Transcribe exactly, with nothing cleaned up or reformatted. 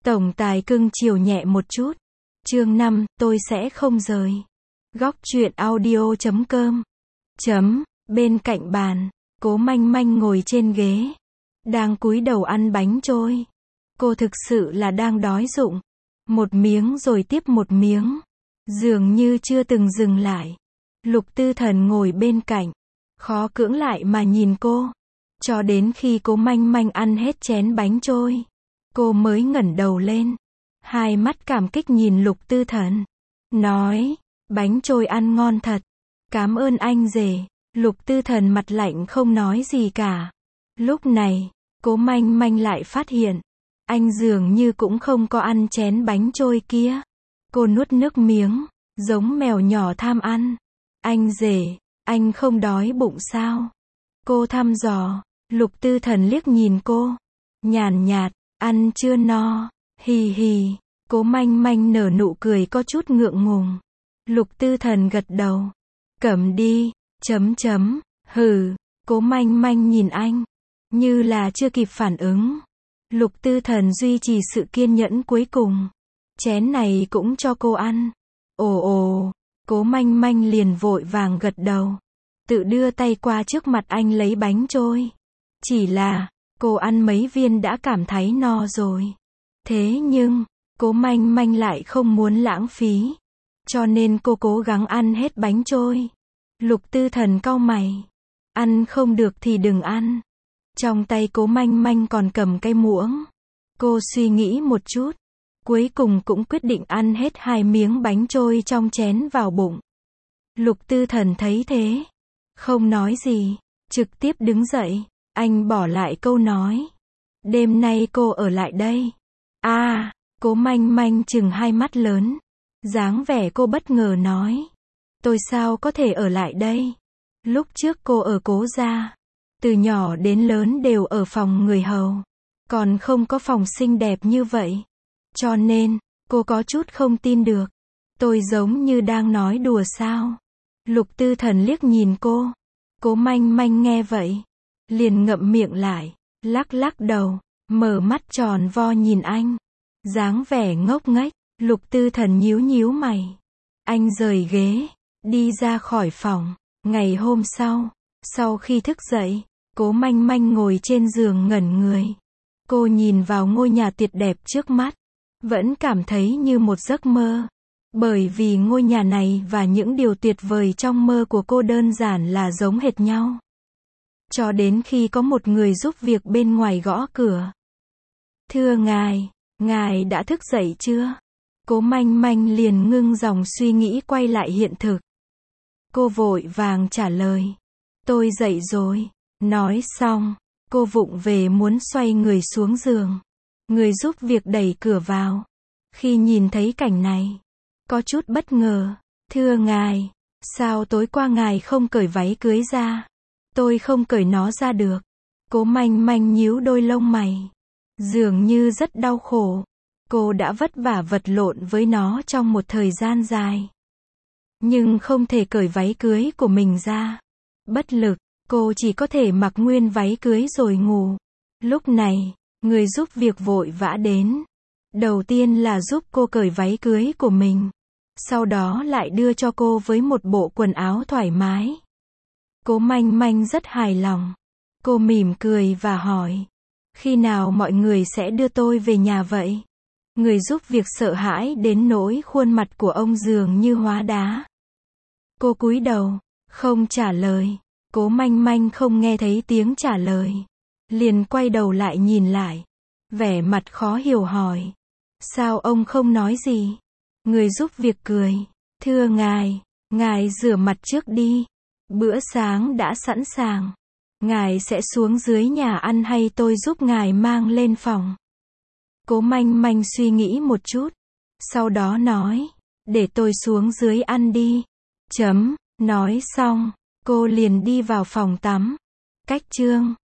Tổng tài cưng chiều nhẹ một chút. Chương năm, tôi sẽ không rời. Góc truyện audio chấm com. Chấm, bên cạnh bàn, Cố Manh Manh ngồi trên ghế, đang cúi đầu ăn bánh trôi. Cô thực sự là đang đói rụng. Một miếng rồi tiếp một miếng, dường như chưa từng dừng lại. Lục Tư Thần ngồi bên cạnh, khó cưỡng lại mà nhìn cô, cho đến khi Cố Manh Manh ăn hết chén bánh trôi, cô mới ngẩng đầu lên, hai mắt cảm kích nhìn Lục Tư Thần, nói, bánh trôi ăn ngon thật, cảm ơn anh rể. Lục Tư Thần mặt lạnh không nói gì cả. Lúc này, Cố Manh Manh lại phát hiện, anh dường như cũng không có ăn chén bánh trôi kia. Cô nuốt nước miếng, giống mèo nhỏ tham ăn. Anh rể, anh không đói bụng sao? Cô thăm dò. Lục Tư Thần liếc nhìn cô, nhàn nhạt, ăn chưa no, hì hì. Cố Manh Manh nở nụ cười có chút ngượng ngùng. Lục Tư Thần gật đầu. Cầm đi, chấm chấm, hừ. Cố Manh Manh nhìn anh, như là chưa kịp phản ứng. Lục Tư Thần duy trì sự kiên nhẫn cuối cùng. Chén này cũng cho cô ăn. Ồ ồ, Cố Manh Manh liền vội vàng gật đầu, tự đưa tay qua trước mặt anh lấy bánh trôi. Chỉ là, cô ăn mấy viên đã cảm thấy no rồi. Thế nhưng, Cố Manh Manh lại không muốn lãng phí, cho nên cô cố gắng ăn hết bánh trôi. Lục Tư Thần cau mày. Ăn không được thì đừng ăn. Trong tay Cố Manh Manh còn cầm cái muỗng. Cô suy nghĩ một chút, cuối cùng cũng quyết định ăn hết hai miếng bánh trôi trong chén vào bụng. Lục Tư Thần thấy thế, không nói gì, trực tiếp đứng dậy. Anh bỏ lại câu nói, đêm nay cô ở lại đây. À, Cố Manh Manh chừng hai mắt lớn, dáng vẻ cô bất ngờ nói, tôi sao có thể ở lại đây? Lúc trước cô ở Cố gia, từ nhỏ đến lớn đều ở phòng người hầu, còn không có phòng xinh đẹp như vậy. Cho nên, cô có chút không tin được. Tôi giống như đang nói đùa sao? Lục Tư Thần liếc nhìn cô. Cố Manh Manh nghe vậy, liền ngậm miệng lại, lắc lắc đầu, mở mắt tròn vo nhìn anh. Dáng vẻ ngốc nghếch. Lục Tư Thần nhíu nhíu mày. Anh rời ghế, đi ra khỏi phòng. Ngày hôm sau, sau khi thức dậy, Cố Manh Manh ngồi trên giường ngẩn người. Cô nhìn vào ngôi nhà tuyệt đẹp trước mắt, vẫn cảm thấy như một giấc mơ. Bởi vì ngôi nhà này và những điều tuyệt vời trong mơ của cô đơn giản là giống hệt nhau. Cho đến khi có một người giúp việc bên ngoài gõ cửa. Thưa ngài, ngài đã thức dậy chưa? Cố Manh Manh liền ngưng dòng suy nghĩ quay lại hiện thực. Cô vội vàng trả lời. Tôi dậy rồi. Nói xong, cô vụng về muốn xoay người xuống giường. Người giúp việc đẩy cửa vào. Khi nhìn thấy cảnh này, có chút bất ngờ. Thưa ngài, sao tối qua ngài không cởi váy cưới ra? Tôi không cởi nó ra được. Cố Manh Manh nhíu đôi lông mày, dường như rất đau khổ. Cô đã vất vả vật lộn với nó trong một thời gian dài, nhưng không thể cởi váy cưới của mình ra. Bất lực, cô chỉ có thể mặc nguyên váy cưới rồi ngủ. Lúc này, người giúp việc vội vã đến. Đầu tiên là giúp cô cởi váy cưới của mình, sau đó lại đưa cho cô với một bộ quần áo thoải mái. Cố Manh Manh rất hài lòng. Cô mỉm cười và hỏi, khi nào mọi người sẽ đưa tôi về nhà vậy? Người giúp việc sợ hãi đến nỗi khuôn mặt của ông dường như hóa đá. Cô cúi đầu, không trả lời. Cố Manh Manh không nghe thấy tiếng trả lời, liền quay đầu lại nhìn lại, vẻ mặt khó hiểu hỏi, sao ông không nói gì? Người giúp việc cười, thưa ngài, ngài rửa mặt trước đi, bữa sáng đã sẵn sàng. Ngài sẽ xuống dưới nhà ăn hay tôi giúp ngài mang lên phòng? Cố Manh Manh suy nghĩ một chút, sau đó nói, để tôi xuống dưới ăn đi. Chấm, nói xong, cô liền đi vào phòng tắm. Cách chương